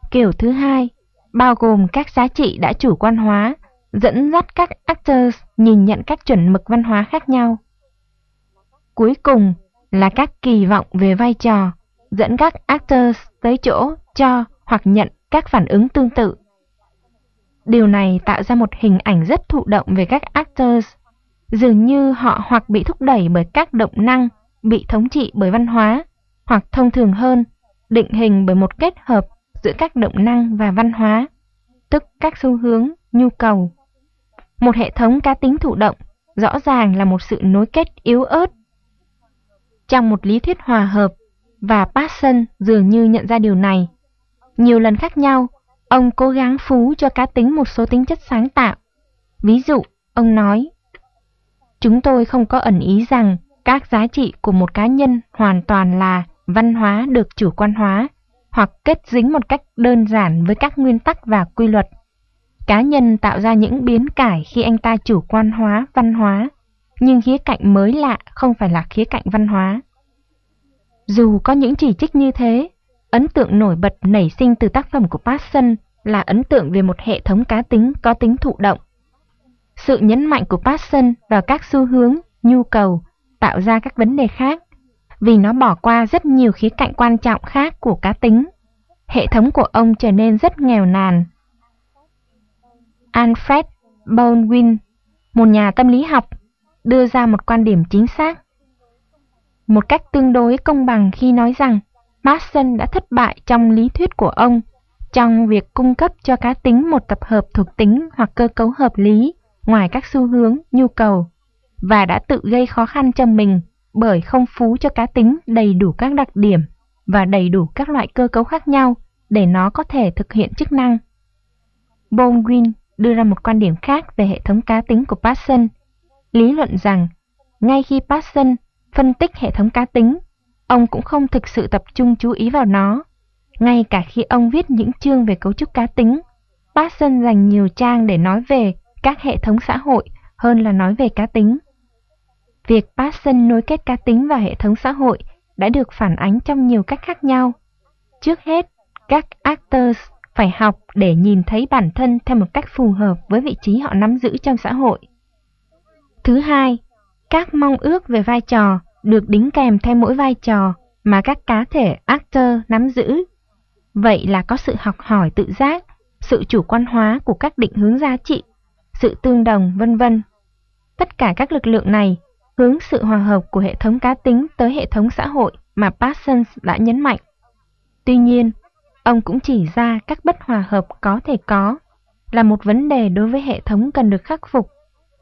Kiểu thứ hai bao gồm các giá trị đã chủ quan hóa, dẫn dắt các actors nhìn nhận các chuẩn mực văn hóa khác nhau. Cuối cùng là các kỳ vọng về vai trò, dẫn các actors tới chỗ cho hoặc nhận các phản ứng tương tự. Điều này tạo ra một hình ảnh rất thụ động về các actors, dường như họ hoặc bị thúc đẩy bởi các động năng, bị thống trị bởi văn hóa, hoặc thông thường hơn, định hình bởi một kết hợp giữa các động năng và văn hóa, tức các xu hướng, nhu cầu. Một hệ thống cá tính thụ động rõ ràng là một sự nối kết yếu ớt. Trong một lý thuyết hòa hợp, và Parsons dường như nhận ra điều này. Nhiều lần khác nhau, ông cố gắng phú cho cá tính một số tính chất sáng tạo. Ví dụ, ông nói, chúng tôi không có ẩn ý rằng các giá trị của một cá nhân hoàn toàn là văn hóa được chủ quan hóa, hoặc kết dính một cách đơn giản với các nguyên tắc và quy luật. Cá nhân tạo ra những biến cải khi anh ta chủ quan hóa văn hóa, nhưng khía cạnh mới lạ không phải là khía cạnh văn hóa. Dù có những chỉ trích như thế, ấn tượng nổi bật nảy sinh từ tác phẩm của Parsons là ấn tượng về một hệ thống cá tính có tính thụ động. Sự nhấn mạnh của Parsons vào các xu hướng, nhu cầu tạo ra các vấn đề khác, vì nó bỏ qua rất nhiều khía cạnh quan trọng khác của cá tính. Hệ thống của ông trở nên rất nghèo nàn. Alfred Baldwin, một nhà tâm lý học, đưa ra một quan điểm chính xác, một cách tương đối công bằng khi nói rằng Parsons đã thất bại trong lý thuyết của ông trong việc cung cấp cho cá tính một tập hợp thuộc tính hoặc cơ cấu hợp lý ngoài các xu hướng, nhu cầu, và đã tự gây khó khăn cho mình bởi không phú cho cá tính đầy đủ các đặc điểm và đầy đủ các loại cơ cấu khác nhau để nó có thể thực hiện chức năng. Baldwin đưa ra một quan điểm khác về hệ thống cá tính của Parsons, lý luận rằng ngay khi Parsons phân tích hệ thống cá tính, ông cũng không thực sự tập trung chú ý vào nó. Ngay cả khi ông viết những chương về cấu trúc cá tính, Parsons dành nhiều trang để nói về các hệ thống xã hội hơn là nói về cá tính. Việc Parsons nối kết cá tính và hệ thống xã hội đã được phản ánh trong nhiều cách khác nhau. Trước hết, các actors phải học để nhìn thấy bản thân theo một cách phù hợp với vị trí họ nắm giữ trong xã hội. Thứ hai, các mong ước về vai trò được đính kèm theo mỗi vai trò mà các cá thể actor nắm giữ. Vậy là có sự học hỏi tự giác, sự chủ quan hóa của các định hướng giá trị, sự tương đồng, vân vân. Tất cả các lực lượng này hướng sự hòa hợp của hệ thống cá tính tới hệ thống xã hội mà Parsons đã nhấn mạnh. Tuy nhiên, ông cũng chỉ ra các bất hòa hợp có thể có là một vấn đề đối với hệ thống cần được khắc phục.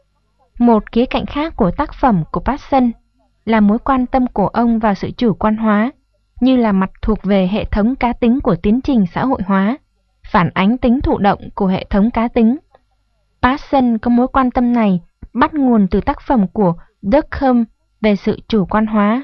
Một khía cạnh khác của tác phẩm của Parsons là mối quan tâm của ông vào sự chủ quan hóa, như là mặt thuộc về hệ thống cá tính của tiến trình xã hội hóa, phản ánh tính thụ động của hệ thống cá tính. Parsons có mối quan tâm này bắt nguồn từ tác phẩm của Durkheim về sự chủ quan hóa.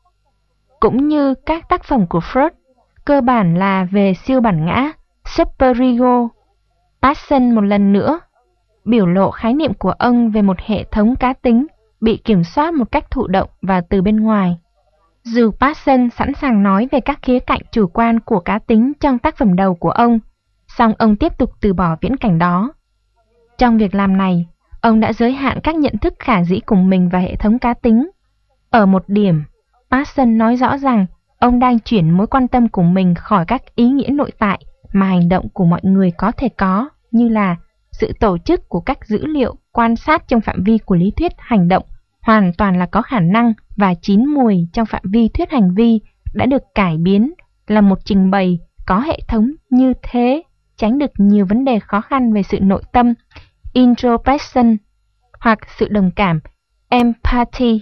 Cũng như các tác phẩm của Freud, cơ bản là về siêu bản ngã, superego. Parsons một lần nữa biểu lộ khái niệm của ông về một hệ thống cá tính bị kiểm soát một cách thụ động và từ bên ngoài. Dù Parsons sẵn sàng nói về các khía cạnh chủ quan của cá tính trong tác phẩm đầu của ông, song ông tiếp tục từ bỏ viễn cảnh đó. Trong việc làm này, ông đã giới hạn các nhận thức khả dĩ của mình và hệ thống cá tính. Ở một điểm, Parsons nói rõ rằng ông đang chuyển mối quan tâm của mình khỏi các ý nghĩa nội tại mà hành động của mọi người có thể có, như là sự tổ chức của các dữ liệu quan sát trong phạm vi của lý thuyết hành động hoàn toàn là có khả năng và chín mùi trong phạm vi thuyết hành vi đã được cải biến là một trình bày có hệ thống như thế, tránh được nhiều vấn đề khó khăn về sự nội tâm, introspection, hoặc sự đồng cảm, empathy.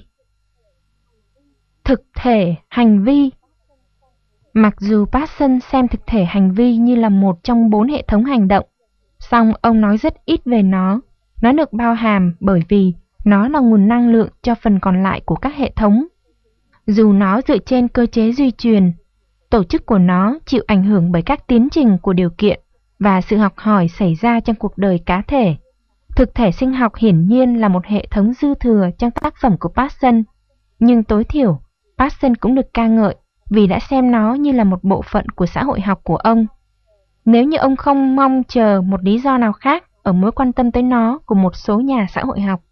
Thực thể hành vi. Mặc dù Parsons xem thực thể hành vi như là một trong 4 hệ thống hành động, song ông nói rất ít về nó. Nó được bao hàm bởi vì nó là nguồn năng lượng cho phần còn lại của các hệ thống. Dù nó dựa trên cơ chế duy truyền, tổ chức của nó chịu ảnh hưởng bởi các tiến trình của điều kiện và sự học hỏi xảy ra trong cuộc đời cá thể. Thực thể sinh học hiển nhiên là một hệ thống dư thừa trong tác phẩm của Parsons, nhưng tối thiểu Parsons cũng được ca ngợi vì đã xem nó như là một bộ phận của xã hội học của ông. nếu như ông không mong chờ một lý do nào khác ở mối quan tâm tới nó của một số nhà xã hội học.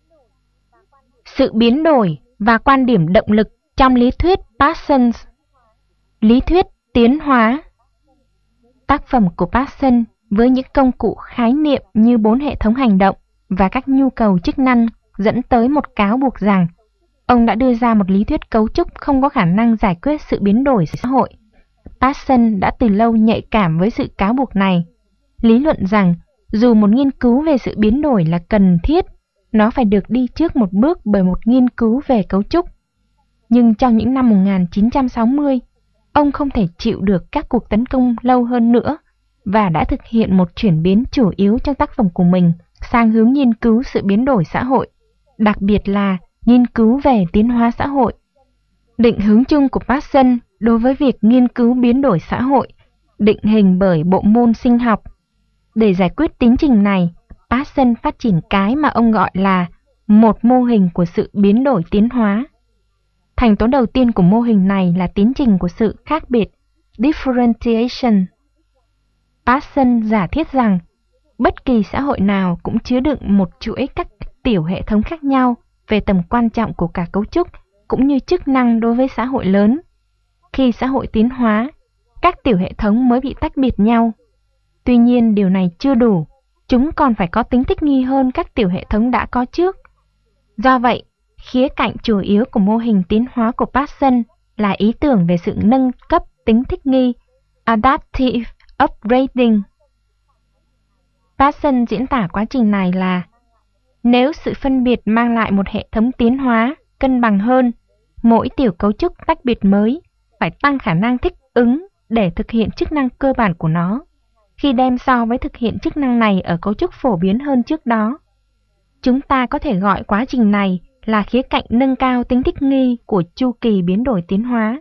Sự biến đổi và quan điểm động lực trong lý thuyết Parsons. Lý thuyết tiến hóa. Tác phẩm của Parsons với những công cụ khái niệm như 4 hệ thống hành động và các nhu cầu chức năng dẫn tới một cáo buộc rằng ông đã đưa ra một lý thuyết cấu trúc không có khả năng giải quyết sự biến đổi xã hội. Parsons đã từ lâu nhạy cảm với sự cáo buộc này, lý luận rằng dù một nghiên cứu về sự biến đổi là cần thiết, nó phải được đi trước một bước bởi một nghiên cứu về cấu trúc. Nhưng trong những năm 1960, ông không thể chịu được các cuộc tấn công lâu hơn nữa và đã thực hiện một chuyển biến chủ yếu trong tác phẩm của mình sang hướng nghiên cứu sự biến đổi xã hội, đặc biệt là nghiên cứu về tiến hóa xã hội. Định hướng chung của Parsons đối với việc nghiên cứu biến đổi xã hội định hình bởi bộ môn sinh học. Để giải quyết tiến trình này, Parsons phát triển cái mà ông gọi là một mô hình của sự biến đổi tiến hóa. Thành tố đầu tiên của mô hình này là tiến trình của sự khác biệt, differentiation. Parsons giả thiết rằng bất kỳ xã hội nào cũng chứa đựng một chuỗi các tiểu hệ thống khác nhau về tầm quan trọng của cả cấu trúc cũng như chức năng đối với xã hội lớn. Khi xã hội tiến hóa, các tiểu hệ thống mới bị tách biệt nhau. Tuy nhiên điều này chưa đủ, chúng còn phải có tính thích nghi hơn các tiểu hệ thống đã có trước. Do vậy, khía cạnh chủ yếu của mô hình tiến hóa của Parsons là ý tưởng về sự nâng cấp tính thích nghi, adaptive upgrading. Parsons diễn tả quá trình này là: nếu sự phân biệt mang lại một hệ thống tiến hóa cân bằng hơn, mỗi tiểu cấu trúc tách biệt mới phải tăng khả năng thích ứng để thực hiện chức năng cơ bản của nó, khi đem so với thực hiện chức năng này ở cấu trúc phổ biến hơn trước đó. Chúng ta có thể gọi quá trình này là khía cạnh nâng cao tính thích nghi của chu kỳ biến đổi tiến hóa.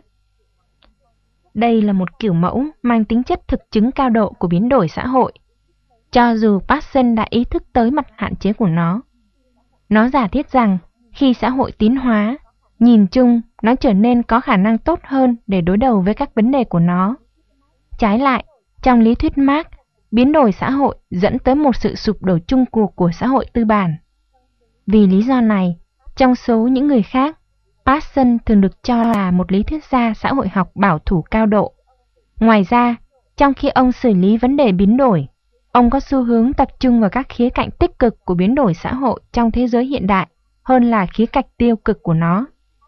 Đây là một kiểu mẫu mang tính chất thực chứng cao độ của biến đổi xã hội, cho dù Parsons đã ý thức tới mặt hạn chế của nó. Nó giả thiết rằng khi xã hội tiến hóa, nhìn chung nó trở nên có khả năng tốt hơn để đối đầu với các vấn đề của nó. Trái lại, trong lý thuyết Marx, biến đổi xã hội dẫn tới một sự sụp đổ chung cuộc của xã hội tư bản. Vì lý do này, trong số những người khác, Parsons thường được cho là một lý thuyết gia xã hội học bảo thủ cao độ. Ngoài ra, trong khi ông xử lý vấn đề biến đổi, ông có xu hướng tập trung vào các khía cạnh tích cực của biến đổi xã hội trong thế giới hiện đại hơn là khía cạnh tiêu cực của nó.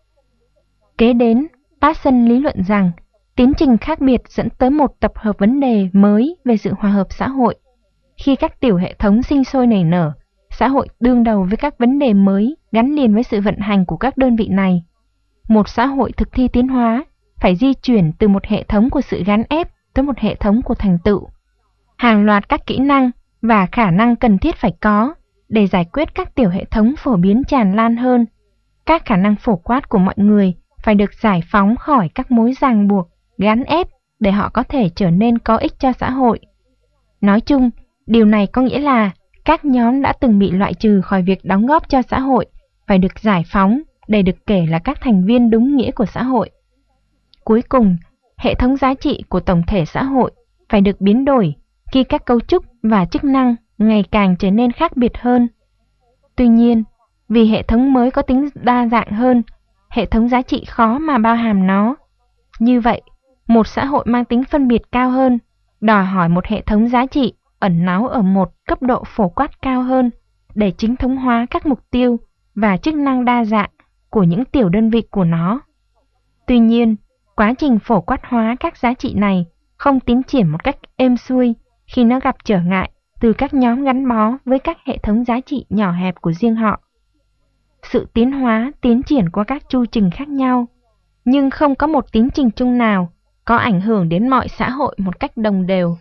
Kế đến, Parsons lý luận rằng tiến trình khác biệt dẫn tới một tập hợp vấn đề mới về sự hòa hợp xã hội. Khi các tiểu hệ thống sinh sôi nảy nở, xã hội đương đầu với các vấn đề mới gắn liền với sự vận hành của các đơn vị này. Một xã hội thực thi tiến hóa phải di chuyển từ một hệ thống của sự gắn ép tới một hệ thống của thành tựu. Hàng loạt các kỹ năng và khả năng cần thiết phải có để giải quyết các tiểu hệ thống phổ biến tràn lan hơn. Các khả năng phổ quát của mọi người phải được giải phóng khỏi các mối ràng buộc, gắn ép để họ có thể trở nên có ích cho xã hội. Nói chung, điều này có nghĩa là các nhóm đã từng bị loại trừ khỏi việc đóng góp cho xã hội phải được giải phóng để được kể là các thành viên đúng nghĩa của xã hội. Cuối cùng, hệ thống giá trị của tổng thể xã hội phải được biến đổi khi các cấu trúc và chức năng ngày càng trở nên khác biệt hơn. Tuy nhiên, vì hệ thống mới có tính đa dạng hơn, hệ thống giá trị khó mà bao hàm nó. Như vậy, một xã hội mang tính phân biệt cao hơn đòi hỏi một hệ thống giá trị ẩn náu ở một cấp độ phổ quát cao hơn để chính thống hóa các mục tiêu và chức năng đa dạng của những tiểu đơn vị của nó. Tuy nhiên, quá trình phổ quát hóa các giá trị này không tiến triển một cách êm xuôi khi nó gặp trở ngại từ các nhóm gắn bó với các hệ thống giá trị nhỏ hẹp của riêng họ. Sự tiến hóa tiến triển qua các chu trình khác nhau, nhưng không có một tiến trình chung nào có ảnh hưởng đến mọi xã hội một cách đồng đều.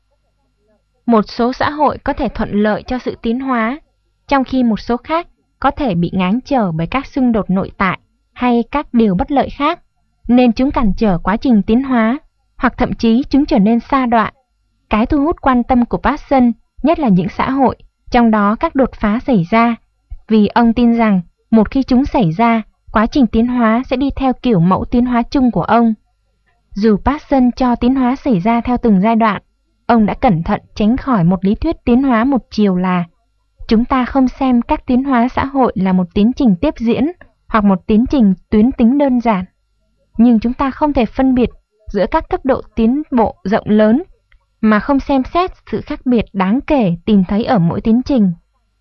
Một số xã hội có thể thuận lợi cho sự tiến hóa, trong khi một số khác có thể bị ngáng trở bởi các xung đột nội tại hay các điều bất lợi khác, nên chúng cản trở quá trình tiến hóa, hoặc thậm chí chúng trở nên sa đọa. Cái thu hút quan tâm của Parsons nhất là những xã hội, trong đó các đột phá xảy ra, vì ông tin rằng một khi chúng xảy ra, quá trình tiến hóa sẽ đi theo kiểu mẫu tiến hóa chung của ông. Dù Parsons cho tiến hóa xảy ra theo từng giai đoạn, ông đã cẩn thận tránh khỏi một lý thuyết tiến hóa một chiều là chúng ta không xem các tiến hóa xã hội là một tiến trình tiếp diễn hoặc một tiến trình tuyến tính đơn giản. Nhưng chúng ta không thể phân biệt giữa các cấp độ tiến bộ rộng lớn mà không xem xét sự khác biệt đáng kể tìm thấy ở mỗi tiến trình.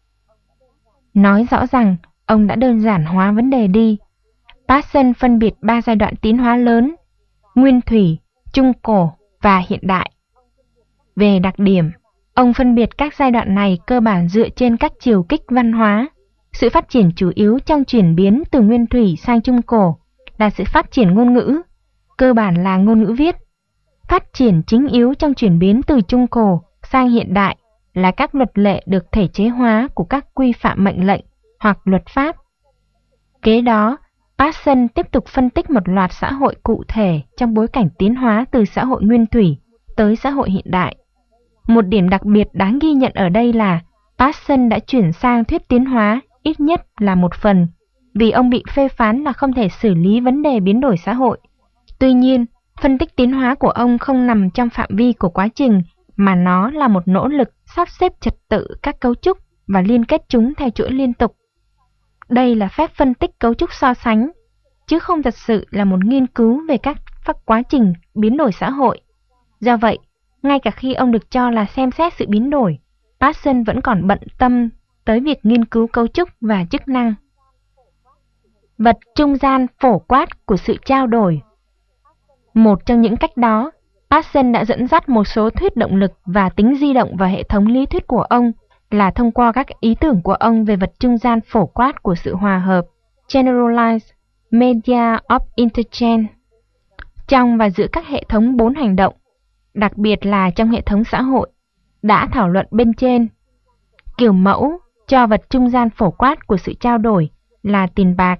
Nói rõ rằng, ông đã đơn giản hóa vấn đề đi. Parsons phân biệt 3 giai đoạn tiến hóa lớn: nguyên thủy, trung cổ và hiện đại. Về đặc điểm, ông phân biệt các giai đoạn này cơ bản dựa trên các chiều kích văn hóa. Sự phát triển chủ yếu trong chuyển biến từ nguyên thủy sang trung cổ là sự phát triển ngôn ngữ, cơ bản là ngôn ngữ viết. Phát triển chính yếu trong chuyển biến từ trung cổ sang hiện đại là các luật lệ được thể chế hóa của các quy phạm mệnh lệnh hoặc luật pháp. Kế đó, Parsons tiếp tục phân tích một loạt xã hội cụ thể trong bối cảnh tiến hóa từ xã hội nguyên thủy tới xã hội hiện đại. Một điểm đặc biệt đáng ghi nhận ở đây là Parsons đã chuyển sang thuyết tiến hóa ít nhất là một phần, vì ông bị phê phán là không thể xử lý vấn đề biến đổi xã hội. Tuy nhiên, phân tích tiến hóa của ông không nằm trong phạm vi của quá trình, mà nó là một nỗ lực sắp xếp trật tự các cấu trúc và liên kết chúng theo chuỗi liên tục. Đây là phép phân tích cấu trúc so sánh, chứ không thật sự là một nghiên cứu về các quá trình biến đổi xã hội. Do vậy, ngay cả khi ông được cho là xem xét sự biến đổi, Parsons vẫn còn bận tâm tới việc nghiên cứu cấu trúc và chức năng. Vật trung gian phổ quát của sự trao đổi. Một trong những cách đó, Parsons đã dẫn dắt một số thuyết động lực và tính di động vào hệ thống lý thuyết của ông là thông qua các ý tưởng của ông về vật trung gian phổ quát của sự hòa hợp, Generalized Media of Interchange, trong và giữa các hệ thống 4 hành động, đặc biệt là trong hệ thống xã hội, đã thảo luận bên trên. Kiểu mẫu cho vật trung gian phổ quát của sự trao đổi là tiền bạc,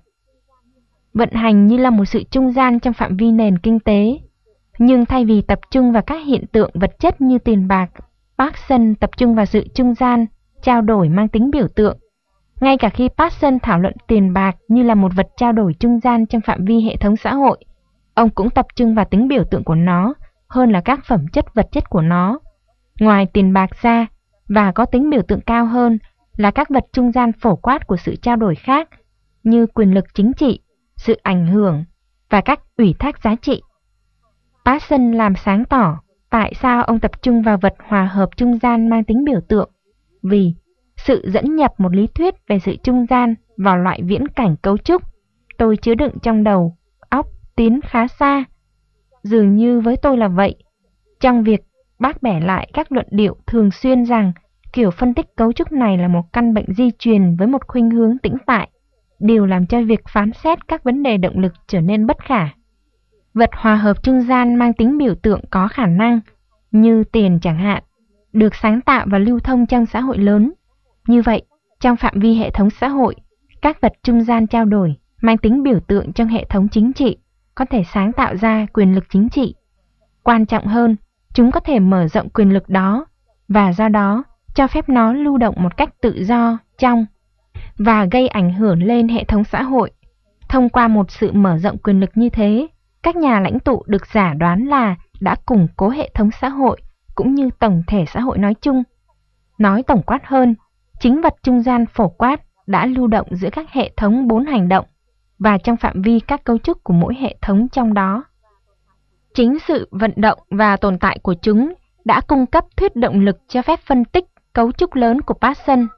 vận hành như là một sự trung gian trong phạm vi nền kinh tế. Nhưng thay vì tập trung vào các hiện tượng vật chất như tiền bạc, Parsons tập trung vào sự trung gian, trao đổi mang tính biểu tượng. Ngay cả khi Parsons thảo luận tiền bạc như là một vật trao đổi trung gian trong phạm vi hệ thống xã hội, ông cũng tập trung vào tính biểu tượng của nó hơn là các phẩm chất vật chất của nó. Ngoài tiền bạc ra, và có tính biểu tượng cao hơn, là các vật trung gian phổ quát của sự trao đổi khác, như quyền lực chính trị, sự ảnh hưởng và các ủy thác giá trị. Parsons làm sáng tỏ tại sao ông tập trung vào vật hòa hợp trung gian mang tính biểu tượng, vì sự dẫn nhập một lý thuyết về sự trung gian vào loại viễn cảnh cấu trúc tôi chứa đựng trong đầu óc tiến khá xa. Dường như với tôi là vậy, trong việc bác bẻ lại các luận điệu thường xuyên rằng kiểu phân tích cấu trúc này là một căn bệnh di truyền với một khuynh hướng tĩnh tại, điều làm cho việc phán xét các vấn đề động lực trở nên bất khả. Vật hòa hợp trung gian mang tính biểu tượng có khả năng, như tiền chẳng hạn, được sáng tạo và lưu thông trong xã hội lớn. Như vậy, trong phạm vi hệ thống xã hội, các vật trung gian trao đổi mang tính biểu tượng trong hệ thống chính trị có thể sáng tạo ra quyền lực chính trị. Quan trọng hơn, chúng có thể mở rộng quyền lực đó và do đó cho phép nó lưu động một cách tự do trong và gây ảnh hưởng lên hệ thống xã hội. Thông qua một sự mở rộng quyền lực như thế, các nhà lãnh tụ được giả đoán là đã củng cố hệ thống xã hội cũng như tổng thể xã hội nói chung. Nói tổng quát hơn, chính vật trung gian phổ quát đã lưu động giữa các hệ thống 4 hành động và trong phạm vi các cấu trúc của mỗi hệ thống trong đó. Chính sự vận động và tồn tại của chúng đã cung cấp thuyết động lực cho phép phân tích cấu trúc lớn của Parsons.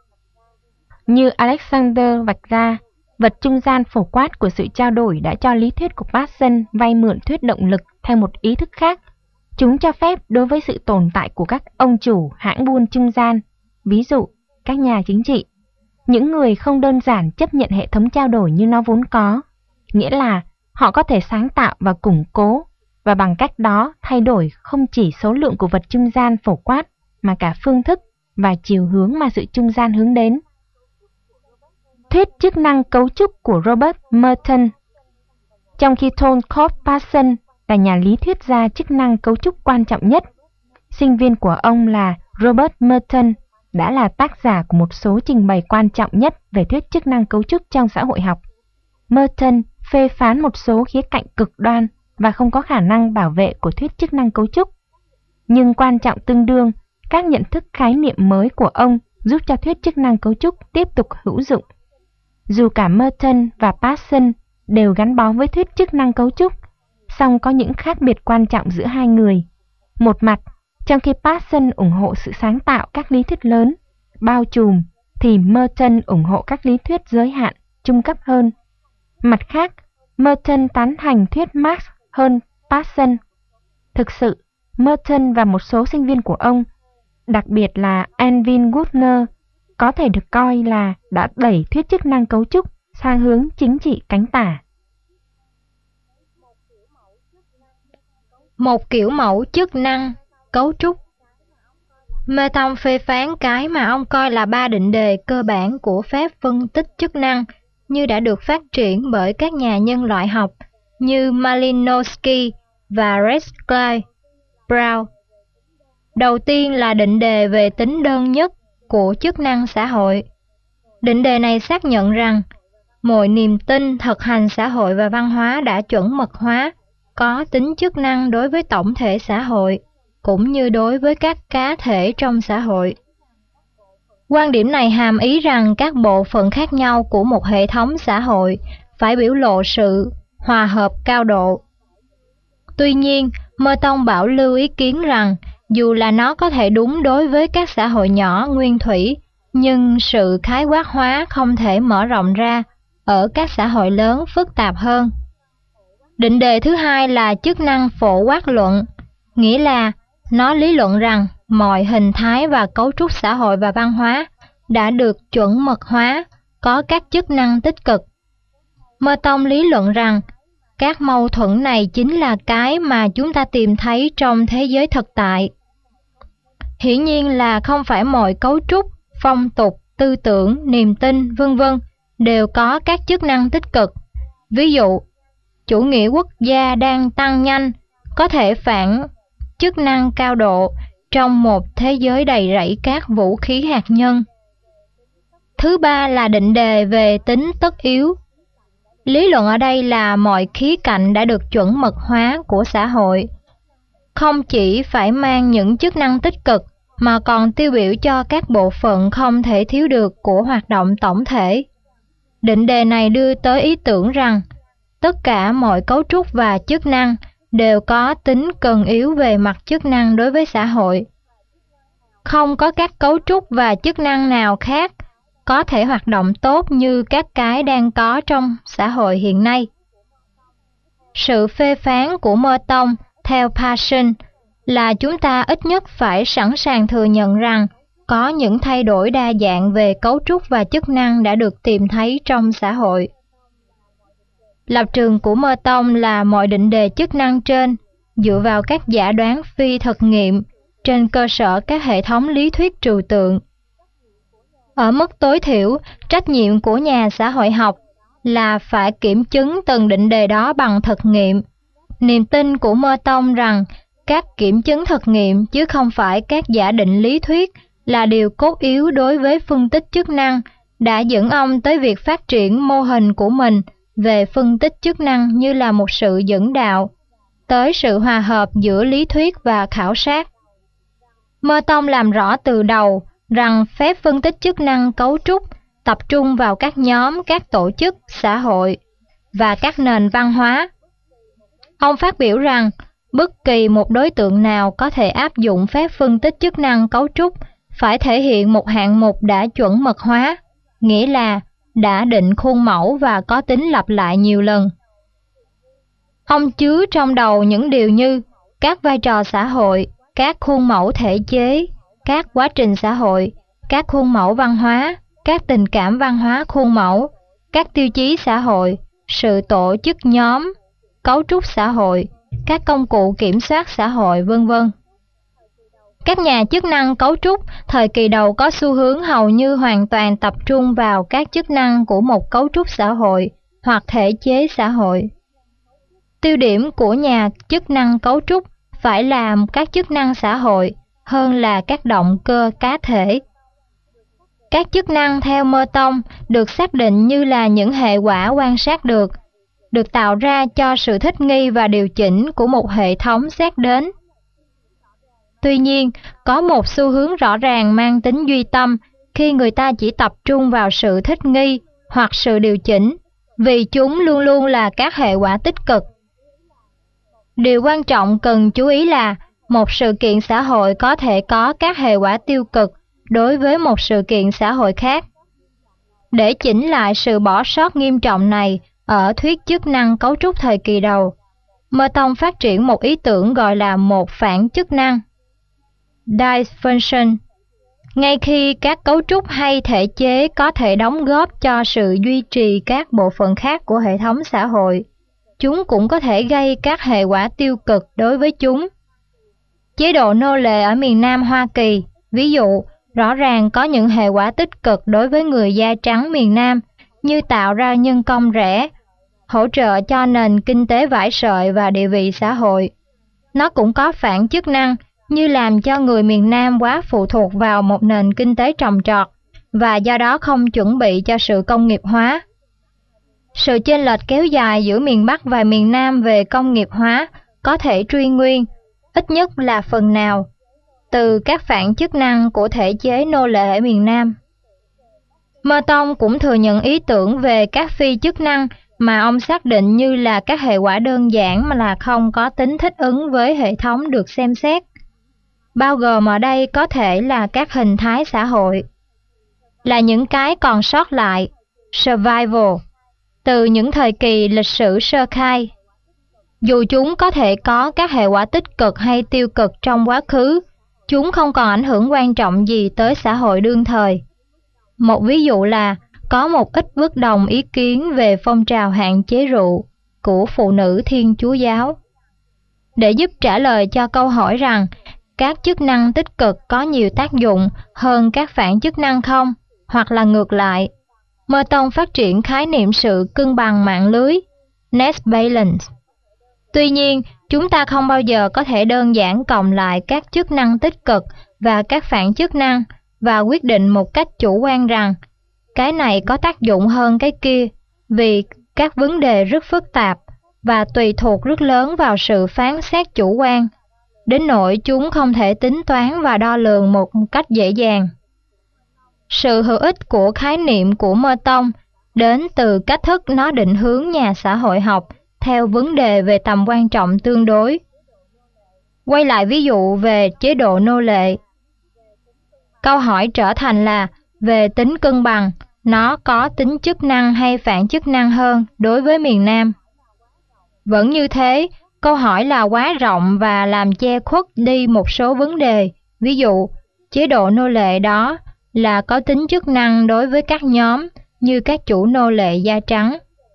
Như Alexander vạch ra, vật trung gian phổ quát của sự trao đổi đã cho lý thuyết của Parsons vay mượn thuyết động lực theo một ý thức khác. Chúng cho phép đối với sự tồn tại của các ông chủ hãng buôn trung gian, ví dụ các nhà chính trị, những người không đơn giản chấp nhận hệ thống trao đổi như nó vốn có, nghĩa là họ có thể sáng tạo và củng cố, và bằng cách đó thay đổi không chỉ số lượng của vật trung gian phổ quát mà cả phương thức và chiều hướng mà sự trung gian hướng đến. Thuyết chức năng cấu trúc của Robert Merton. Trong khi Thorncourt Parsons là nhà lý thuyết gia chức năng cấu trúc quan trọng nhất, sinh viên của ông là Robert Merton đã là tác giả của một số trình bày quan trọng nhất về thuyết chức năng cấu trúc trong xã hội học. Merton phê phán một số khía cạnh cực đoan và không có khả năng bảo vệ của thuyết chức năng cấu trúc. nhưng quan trọng tương đương, các nhận thức khái niệm mới của ông giúp cho thuyết chức năng cấu trúc tiếp tục hữu dụng. Dù cả Merton và Parsons đều gắn bó với thuyết chức năng cấu trúc, song có những khác biệt quan trọng giữa hai người. Một mặt, trong khi Parsons ủng hộ sự sáng tạo các lý thuyết lớn, bao trùm, thì Merton ủng hộ các lý thuyết giới hạn, trung cấp hơn. Mặt khác, Merton tán thành thuyết Marx hơn Parsons. Thực sự, Merton và một số sinh viên của ông, đặc biệt là Alvin Gardner, có thể được coi là đã đẩy thuyết chức năng cấu trúc sang hướng chính trị cánh tả. Một kiểu mẫu chức năng cấu trúc. Merton phê phán cái mà ông coi là 3 định đề cơ bản của phép phân tích chức năng như đã được phát triển bởi các nhà nhân loại học như Malinowski và Redcliffe Brown. Đầu tiên là định đề về tính đơn nhất của chức năng xã hội. Định đề này xác nhận rằng mọi niềm tin, thực hành xã hội và văn hóa đã chuẩn mực hóa, có tính chức năng đối với tổng thể xã hội, cũng như đối với các cá thể trong xã hội. Quan điểm này hàm ý rằng các bộ phận khác nhau của một hệ thống xã hội phải biểu lộ sự hòa hợp cao độ. Tuy nhiên, Merton bảo lưu ý kiến rằng dù là nó có thể đúng đối với các xã hội nhỏ nguyên thủy, nhưng sự khái quát hóa không thể mở rộng ra ở các xã hội lớn phức tạp hơn. Định đề thứ hai là chức năng phổ quát luận, nghĩa là nó lý luận rằng mọi hình thái và cấu trúc xã hội và văn hóa đã được chuẩn mực hóa, có các chức năng tích cực. Merton lý luận rằng các mâu thuẫn này chính là cái mà chúng ta tìm thấy trong thế giới thực tại. Hiển nhiên là không phải mọi cấu trúc, phong tục, tư tưởng, niềm tin, v.v. đều có các chức năng tích cực. Ví dụ, chủ nghĩa quốc gia đang tăng nhanh, có thể phản chức năng cao độ trong một thế giới đầy rẫy các vũ khí hạt nhân. Thứ ba là định đề về tính tất yếu. Lý luận ở đây là mọi khía cạnh đã được chuẩn mực hóa của xã hội, không chỉ phải mang những chức năng tích cực, mà còn tiêu biểu cho các bộ phận không thể thiếu được của hoạt động tổng thể. Định đề này đưa tới ý tưởng rằng tất cả mọi cấu trúc và chức năng đều có tính cần yếu về mặt chức năng đối với xã hội. Không có các cấu trúc và chức năng nào khác có thể hoạt động tốt như các cái đang có trong xã hội hiện nay. Sự phê phán của Merton theo Parsons là chúng ta ít nhất phải sẵn sàng thừa nhận rằng có những thay đổi đa dạng về cấu trúc và chức năng đã được tìm thấy trong xã hội. Lập trường của Merton là mọi định đề chức năng trên dựa vào các giả đoán phi thực nghiệm trên cơ sở các hệ thống lý thuyết trừu tượng. Ở mức tối thiểu, trách nhiệm của nhà xã hội học là phải kiểm chứng từng định đề đó bằng thực nghiệm. Niềm tin của Merton rằng các kiểm chứng thực nghiệm chứ không phải các giả định lý thuyết là điều cốt yếu đối với phân tích chức năng đã dẫn ông tới việc phát triển mô hình của mình về phân tích chức năng như là một sự dẫn đạo tới sự hòa hợp giữa lý thuyết và khảo sát. Merton làm rõ từ đầu rằng phép phân tích chức năng cấu trúc tập trung vào các nhóm, các tổ chức, xã hội và các nền văn hóa. Ông phát biểu rằng bất kỳ một đối tượng nào có thể áp dụng phép phân tích chức năng cấu trúc phải thể hiện một hạng mục đã chuẩn mực hóa, nghĩa là đã định khuôn mẫu và có tính lặp lại nhiều lần. Ông chứa trong đầu những điều như các vai trò xã hội, các khuôn mẫu thể chế, các quá trình xã hội, các khuôn mẫu văn hóa, các tình cảm văn hóa khuôn mẫu, các tiêu chí xã hội, sự tổ chức nhóm, cấu trúc xã hội, các công cụ kiểm soát xã hội, v.v. Các nhà chức năng cấu trúc thời kỳ đầu có xu hướng hầu như hoàn toàn tập trung vào các chức năng của một cấu trúc xã hội hoặc thể chế xã hội. Tiêu điểm của nhà chức năng cấu trúc phải là các chức năng xã hội hơn là các động cơ cá thể. Các chức năng theo Merton được xác định như là những hệ quả quan sát được tạo ra cho sự thích nghi và điều chỉnh của một hệ thống xét đến. Tuy nhiên, có một xu hướng rõ ràng mang tính duy tâm khi người ta chỉ tập trung vào sự thích nghi hoặc sự điều chỉnh, vì chúng luôn luôn là các hệ quả tích cực. Điều quan trọng cần chú ý là một sự kiện xã hội có thể có các hệ quả tiêu cực đối với một sự kiện xã hội khác. Để chỉnh lại sự bỏ sót nghiêm trọng này ở thuyết chức năng cấu trúc thời kỳ đầu, Merton phát triển một ý tưởng gọi là một phản chức năng, dysfunction. Ngay khi các cấu trúc hay thể chế có thể đóng góp cho sự duy trì các bộ phận khác của hệ thống xã hội, chúng cũng có thể gây các hệ quả tiêu cực đối với chúng. Chế độ nô lệ ở miền Nam Hoa Kỳ, ví dụ, rõ ràng có những hệ quả tích cực đối với người da trắng miền Nam, như tạo ra nhân công rẻ, hỗ trợ cho nền kinh tế vải sợi và địa vị xã hội. Nó cũng có phản chức năng, như làm cho người miền Nam quá phụ thuộc vào một nền kinh tế trồng trọt, và do đó không chuẩn bị cho sự công nghiệp hóa. Sự chênh lệch kéo dài giữa miền Bắc và miền Nam về công nghiệp hóa có thể truy nguyên, ít nhất là phần nào, từ các phản chức năng của thể chế nô lệ ở miền Nam. Merton cũng thừa nhận ý tưởng về các phi chức năng mà ông xác định như là các hệ quả đơn giản mà là không có tính thích ứng với hệ thống được xem xét. Bao gồm ở đây có thể là các hình thái xã hội, là những cái còn sót lại, survival, từ những thời kỳ lịch sử sơ khai. Dù chúng có thể có các hệ quả tích cực hay tiêu cực trong quá khứ, chúng không còn ảnh hưởng quan trọng gì tới xã hội đương thời. Một ví dụ là có một ít bất đồng ý kiến về phong trào hạn chế rượu của phụ nữ Thiên Chúa giáo. Để giúp trả lời cho câu hỏi rằng các chức năng tích cực có nhiều tác dụng hơn các phản chức năng không, hoặc là ngược lại, Merton phát triển khái niệm sự cân bằng mạng lưới, net balance. Tuy nhiên, chúng ta không bao giờ có thể đơn giản cộng lại các chức năng tích cực và các phản chức năng và quyết định một cách chủ quan rằng cái này có tác dụng hơn cái kia, vì các vấn đề rất phức tạp và tùy thuộc rất lớn vào sự phán xét chủ quan, đến nỗi chúng không thể tính toán và đo lường một cách dễ dàng. Sự hữu ích của khái niệm của Merton đến từ cách thức nó định hướng nhà xã hội học theo vấn đề về tầm quan trọng tương đối. Quay lại ví dụ về chế độ nô lệ. Câu hỏi trở thành là về tính cân bằng, nó có tính chức năng hay phản chức năng hơn đối với miền Nam. Vẫn như thế, câu hỏi là quá rộng và làm che khuất đi một số vấn đề. Ví dụ, chế độ nô lệ đó là có tính chức năng đối với các nhóm như các chủ nô lệ da trắng.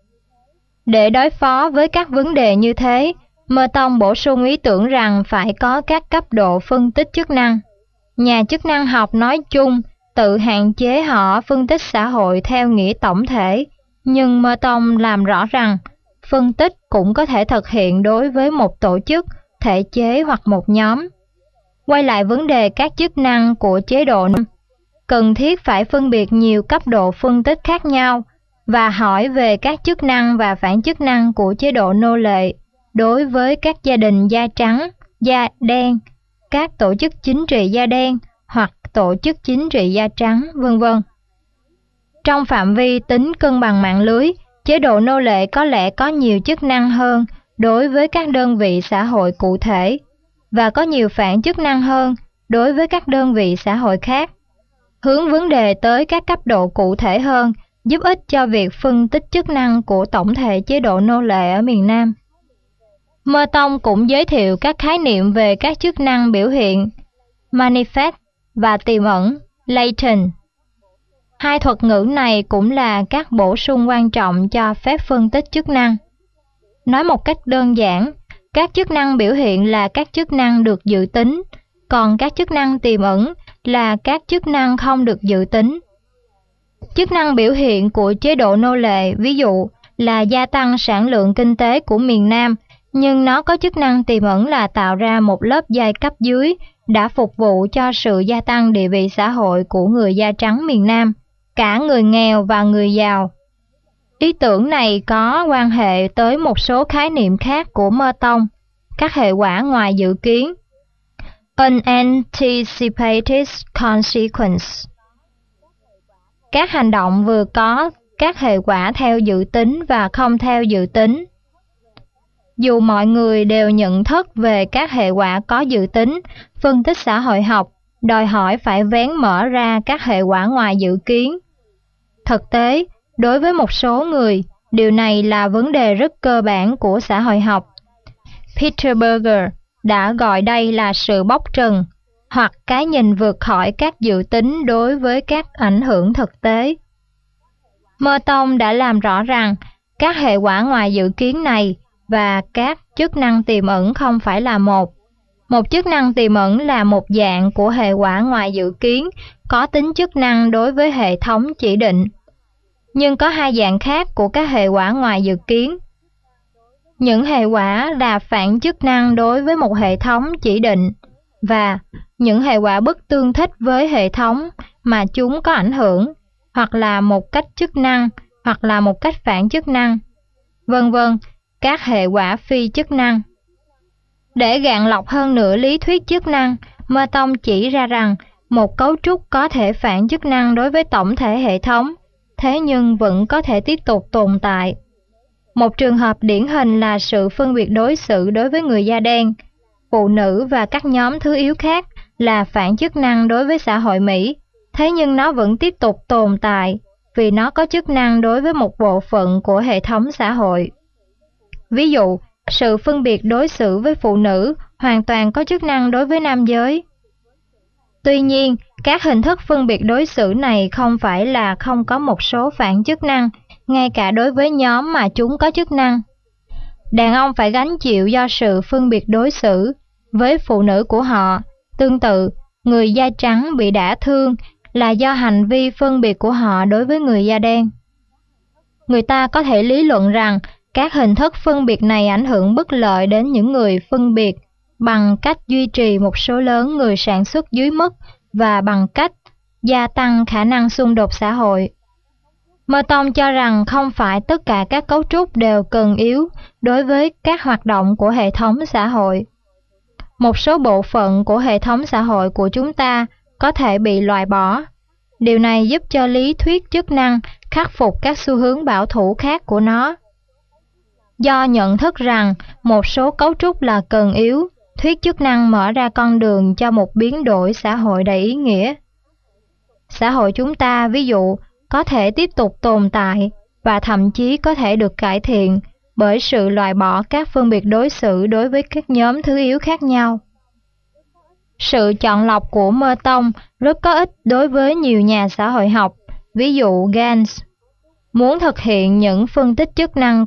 Để đối phó với các vấn đề như thế, Merton bổ sung ý tưởng rằng phải có các cấp độ phân tích chức năng. Nhà chức năng học nói chung tự hạn chế họ phân tích xã hội theo nghĩa tổng thể, nhưng Merton làm rõ rằng phân tích cũng có thể thực hiện đối với một tổ chức, thể chế hoặc một nhóm. Quay lại vấn đề các chức năng của chế độ, cần thiết phải phân biệt nhiều cấp độ phân tích khác nhau và hỏi về các chức năng và phản chức năng của chế độ nô lệ đối với các gia đình da trắng, da đen, các tổ chức chính trị da đen hoặc tổ chức chính trị da trắng, v.v. Trong phạm vi tính cân bằng mạng lưới, chế độ nô lệ có lẽ có nhiều chức năng hơn đối với các đơn vị xã hội cụ thể và có nhiều phản chức năng hơn đối với các đơn vị xã hội khác. Hướng vấn đề tới các cấp độ cụ thể hơn giúp ích cho việc phân tích chức năng của tổng thể chế độ nô lệ ở miền Nam. Merton cũng giới thiệu các khái niệm về các chức năng biểu hiện, manifest, và tiềm ẩn, latent. Hai thuật ngữ này cũng là các bổ sung quan trọng cho phép phân tích chức năng. Nói một cách đơn giản, các chức năng biểu hiện là các chức năng được dự tính, còn các chức năng tiềm ẩn là các chức năng không được dự tính. Chức năng biểu hiện của chế độ nô lệ, ví dụ, là gia tăng sản lượng kinh tế của miền Nam, nhưng nó có chức năng tiềm ẩn là tạo ra một lớp giai cấp dưới đã phục vụ cho sự gia tăng địa vị xã hội của người da trắng miền Nam, cả người nghèo và người giàu. Ý tưởng này có quan hệ tới một số khái niệm khác của Merton, các hệ quả ngoài dự kiến. Unanticipated consequence. Các hành động vừa có các hệ quả theo dự tính và không theo dự tính. Dù mọi người đều nhận thức về các hệ quả có dự tính, phân tích xã hội học đòi hỏi phải vén mở ra các hệ quả ngoài dự kiến. Thực tế, đối với một số người, điều này là vấn đề rất cơ bản của xã hội học. Peter Berger đã gọi đây là sự bóc trần, hoặc cái nhìn vượt khỏi các dự tính đối với các ảnh hưởng thực tế. Merton đã làm rõ rằng các hệ quả ngoài dự kiến này và các chức năng tiềm ẩn không phải là một. Một chức năng tiềm ẩn là một dạng của hệ quả ngoài dự kiến, có tính chức năng đối với hệ thống chỉ định. Nhưng có hai dạng khác của các hệ quả ngoài dự kiến. Những hệ quả là phản chức năng đối với một hệ thống chỉ định và những hệ quả bất tương thích với hệ thống mà chúng có ảnh hưởng, hoặc là một cách chức năng, hoặc là một cách phản chức năng, vân vân, các hệ quả phi chức năng. Để gạn lọc hơn nữa lý thuyết chức năng, Merton chỉ ra rằng một cấu trúc có thể phản chức năng đối với tổng thể hệ thống, thế nhưng vẫn có thể tiếp tục tồn tại. Một trường hợp điển hình là sự phân biệt đối xử đối với người da đen, phụ nữ và các nhóm thứ yếu khác là phản chức năng đối với xã hội Mỹ, thế nhưng nó vẫn tiếp tục tồn tại vì nó có chức năng đối với một bộ phận của hệ thống xã hội. Ví dụ, sự phân biệt đối xử với phụ nữ hoàn toàn có chức năng đối với nam giới. Tuy nhiên, các hình thức phân biệt đối xử này không phải là không có một số phản chức năng, ngay cả đối với nhóm mà chúng có chức năng. Đàn ông phải gánh chịu do sự phân biệt đối xử với phụ nữ của họ. Tương tự, người da trắng bị đả thương là do hành vi phân biệt của họ đối với người da đen. Người ta có thể lý luận rằng các hình thức phân biệt này ảnh hưởng bất lợi đến những người phân biệt bằng cách duy trì một số lớn người sản xuất dưới mức và bằng cách gia tăng khả năng xung đột xã hội. Merton cho rằng không phải tất cả các cấu trúc đều cần yếu đối với các hoạt động của hệ thống xã hội. Một số bộ phận của hệ thống xã hội của chúng ta có thể bị loại bỏ. Điều này giúp cho lý thuyết chức năng khắc phục các xu hướng bảo thủ khác của nó. Do nhận thức rằng một số cấu trúc là cần yếu, thuyết chức năng mở ra con đường cho một biến đổi xã hội đầy ý nghĩa. Xã hội chúng ta, ví dụ, có thể tiếp tục tồn tại và thậm chí có thể được cải thiện bởi sự loại bỏ các phân biệt đối xử đối với các nhóm thứ yếu khác nhau. Sự chọn lọc của Merton rất có ích đối với nhiều nhà xã hội học, ví dụ Gans, muốn thực hiện những phân tích chức năng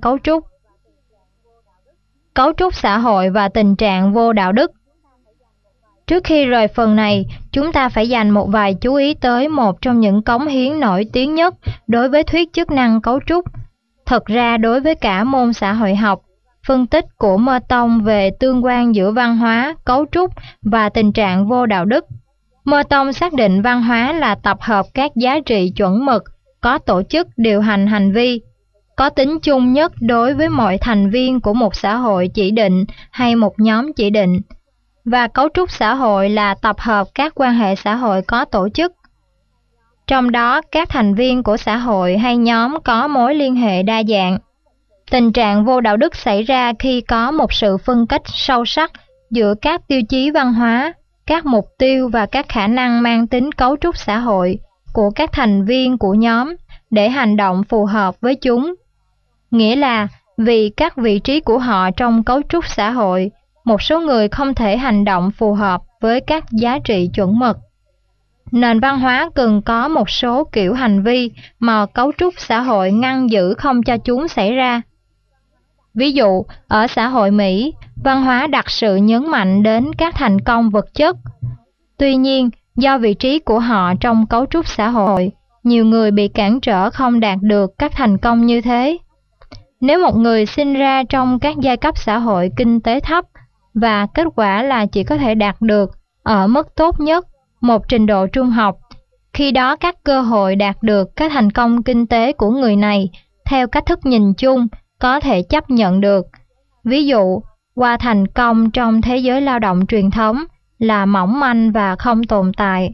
cấu trúc xã hội và tình trạng vô đạo đức. Trước khi rời phần này, chúng ta phải dành một vài chú ý tới một trong những cống hiến nổi tiếng nhất đối với thuyết chức năng cấu trúc. Thật ra đối với cả môn xã hội học, phân tích của Merton về tương quan giữa văn hóa, cấu trúc và tình trạng vô đạo đức. Merton xác định văn hóa là tập hợp các giá trị chuẩn mực, có tổ chức điều hành hành vi, có tính chung nhất đối với mọi thành viên của một xã hội chỉ định hay một nhóm chỉ định. Và cấu trúc xã hội là tập hợp các quan hệ xã hội có tổ chức. Trong đó, các thành viên của xã hội hay nhóm có mối liên hệ đa dạng. Tình trạng vô đạo đức xảy ra khi có một sự phân cách sâu sắc giữa các tiêu chí văn hóa, các mục tiêu và các khả năng mang tính cấu trúc xã hội của các thành viên của nhóm để hành động phù hợp với chúng. Nghĩa là, vì các vị trí của họ trong cấu trúc xã hội, một số người không thể hành động phù hợp với các giá trị chuẩn mực. Nền văn hóa cần có một số kiểu hành vi mà cấu trúc xã hội ngăn giữ không cho chúng xảy ra. Ví dụ, ở xã hội Mỹ, văn hóa đặt sự nhấn mạnh đến các thành công vật chất. Tuy nhiên, do vị trí của họ trong cấu trúc xã hội, nhiều người bị cản trở không đạt được các thành công như thế. Nếu một người sinh ra trong các giai cấp xã hội kinh tế thấp và kết quả là chỉ có thể đạt được ở mức tốt nhất một trình độ trung học, khi đó các cơ hội đạt được các thành công kinh tế của người này theo cách thức nhìn chung có thể chấp nhận được. Ví dụ, qua thành công trong thế giới lao động truyền thống, là mỏng manh và không tồn tại.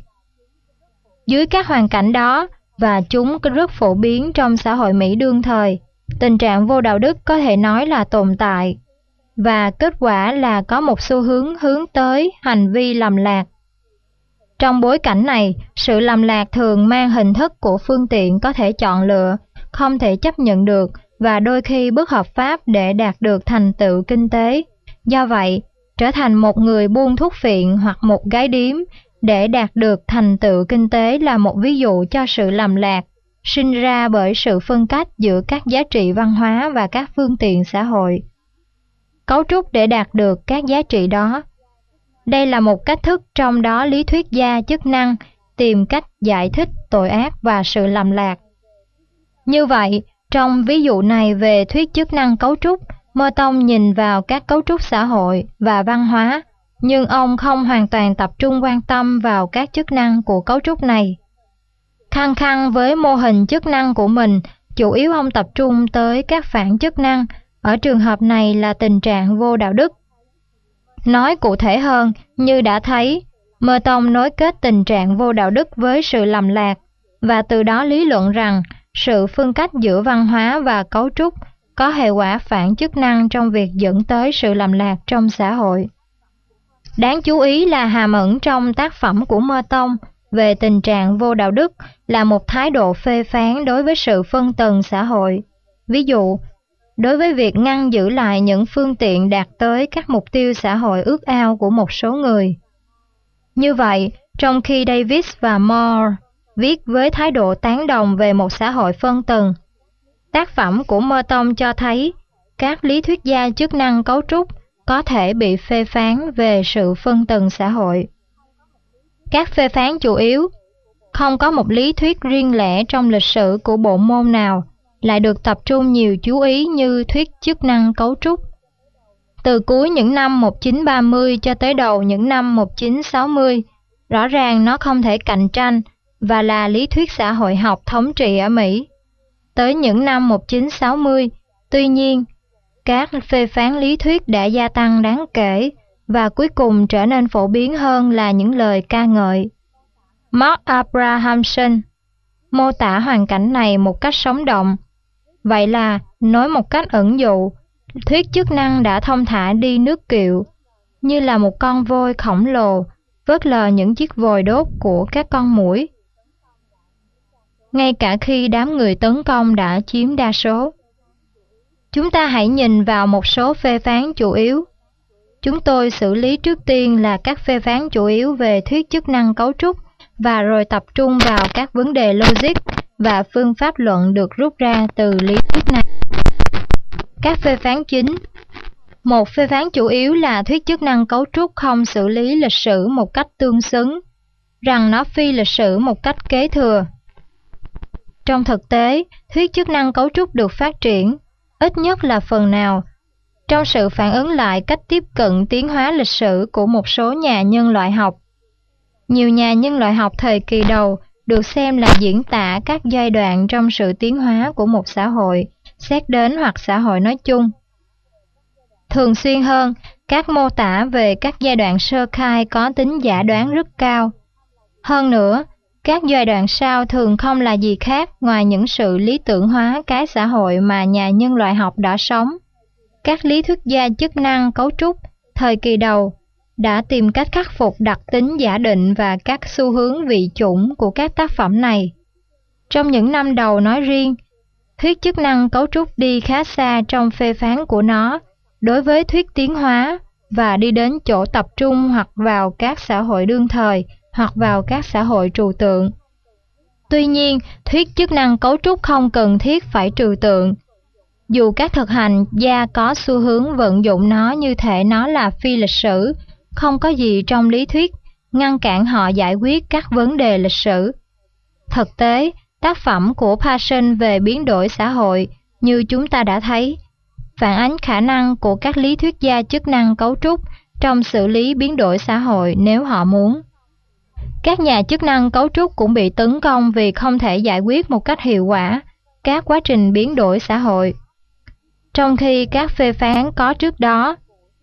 Dưới các hoàn cảnh đó, và chúng rất phổ biến trong xã hội Mỹ đương thời, tình trạng vô đạo đức có thể nói là tồn tại, và kết quả là có một xu hướng hướng tới hành vi lầm lạc. Trong bối cảnh này, sự lầm lạc thường mang hình thức của phương tiện có thể chọn lựa, không thể chấp nhận được và đôi khi bất hợp pháp để đạt được thành tựu kinh tế. Do vậy, trở thành một người buôn thuốc phiện hoặc một gái điếm để đạt được thành tựu kinh tế là một ví dụ cho sự lầm lạc, sinh ra bởi sự phân cách giữa các giá trị văn hóa và các phương tiện xã hội. Cấu trúc để đạt được các giá trị đó. Đây là một cách thức trong đó lý thuyết gia chức năng tìm cách giải thích tội ác và sự lầm lạc. Như vậy, trong ví dụ này về thuyết chức năng cấu trúc, Merton nhìn vào các cấu trúc xã hội và văn hóa, nhưng ông không hoàn toàn tập trung quan tâm vào các chức năng của cấu trúc này. Khăng khăng với mô hình chức năng của mình, chủ yếu ông tập trung tới các phản chức năng, ở trường hợp này là tình trạng vô đạo đức. Nói cụ thể hơn, như đã thấy, Merton nối kết tình trạng vô đạo đức với sự lầm lạc, và từ đó lý luận rằng sự phân cách giữa văn hóa và cấu trúc có hệ quả phản chức năng trong việc dẫn tới sự lầm lạc trong xã hội. Đáng chú ý là hàm ẩn trong tác phẩm của Merton về tình trạng vô đạo đức là một thái độ phê phán đối với sự phân tầng xã hội. Ví dụ, đối với việc ngăn giữ lại những phương tiện đạt tới các mục tiêu xã hội ước ao của một số người. Như vậy, trong khi Davis và Moore viết với thái độ tán đồng về một xã hội phân tầng, tác phẩm của Merton cho thấy các lý thuyết gia chức năng cấu trúc có thể bị phê phán về sự phân tầng xã hội. Các phê phán chủ yếu, không có một lý thuyết riêng lẻ trong lịch sử của bộ môn nào, lại được tập trung nhiều chú ý như thuyết chức năng cấu trúc. Từ cuối những năm 1930 cho tới đầu những năm 1960, rõ ràng nó không thể cạnh tranh và là lý thuyết xã hội học thống trị ở Mỹ. Tới những năm 1960, tuy nhiên, các phê phán lý thuyết đã gia tăng đáng kể và cuối cùng trở nên phổ biến hơn là những lời ca ngợi. Mark Abrahamson mô tả hoàn cảnh này một cách sống động. Vậy là, nói một cách ẩn dụ, thuyết chức năng đã thong thả đi nước kiệu, như là một con voi khổng lồ vớt lờ những chiếc vòi đốt của các con muỗi. Ngay cả khi đám người tấn công đã chiếm đa số. Chúng ta hãy nhìn vào một số phê phán chủ yếu. Chúng tôi xử lý trước tiên là các phê phán chủ yếu về thuyết chức năng cấu trúc và rồi tập trung vào các vấn đề logic và phương pháp luận được rút ra từ lý thuyết này. Các phê phán chính. Một phê phán chủ yếu là thuyết chức năng cấu trúc không xử lý lịch sử một cách tương xứng, rằng nó phi lịch sử một cách kế thừa. Trong thực tế, thuyết chức năng cấu trúc được phát triển, ít nhất là phần nào, trong sự phản ứng lại cách tiếp cận tiến hóa lịch sử của một số nhà nhân loại học. Nhiều nhà nhân loại học thời kỳ đầu được xem là diễn tả các giai đoạn trong sự tiến hóa của một xã hội, xét đến hoặc xã hội nói chung. Thường xuyên hơn, các mô tả về các giai đoạn sơ khai có tính giả đoán rất cao. Hơn nữa, các giai đoạn sau thường không là gì khác ngoài những sự lý tưởng hóa cái xã hội mà nhà nhân loại học đã sống. Các lý thuyết gia chức năng cấu trúc thời kỳ đầu đã tìm cách khắc phục đặc tính giả định và các xu hướng vị chủng của các tác phẩm này. Trong những năm đầu nói riêng, thuyết chức năng cấu trúc đi khá xa trong phê phán của nó đối với thuyết tiến hóa và đi đến chỗ tập trung hoặc vào các xã hội đương thời hoặc vào các xã hội trừu tượng. Tuy nhiên, thuyết chức năng cấu trúc không cần thiết phải trừu tượng. Dù các thực hành gia có xu hướng vận dụng nó như thể nó là phi lịch sử, không có gì trong lý thuyết ngăn cản họ giải quyết các vấn đề lịch sử. Thực tế, tác phẩm của Parsons về biến đổi xã hội, như chúng ta đã thấy, phản ánh khả năng của các lý thuyết gia chức năng cấu trúc trong xử lý biến đổi xã hội nếu họ muốn. Các nhà chức năng cấu trúc cũng bị tấn công vì không thể giải quyết một cách hiệu quả các quá trình biến đổi xã hội. Trong khi các phê phán có trước đó,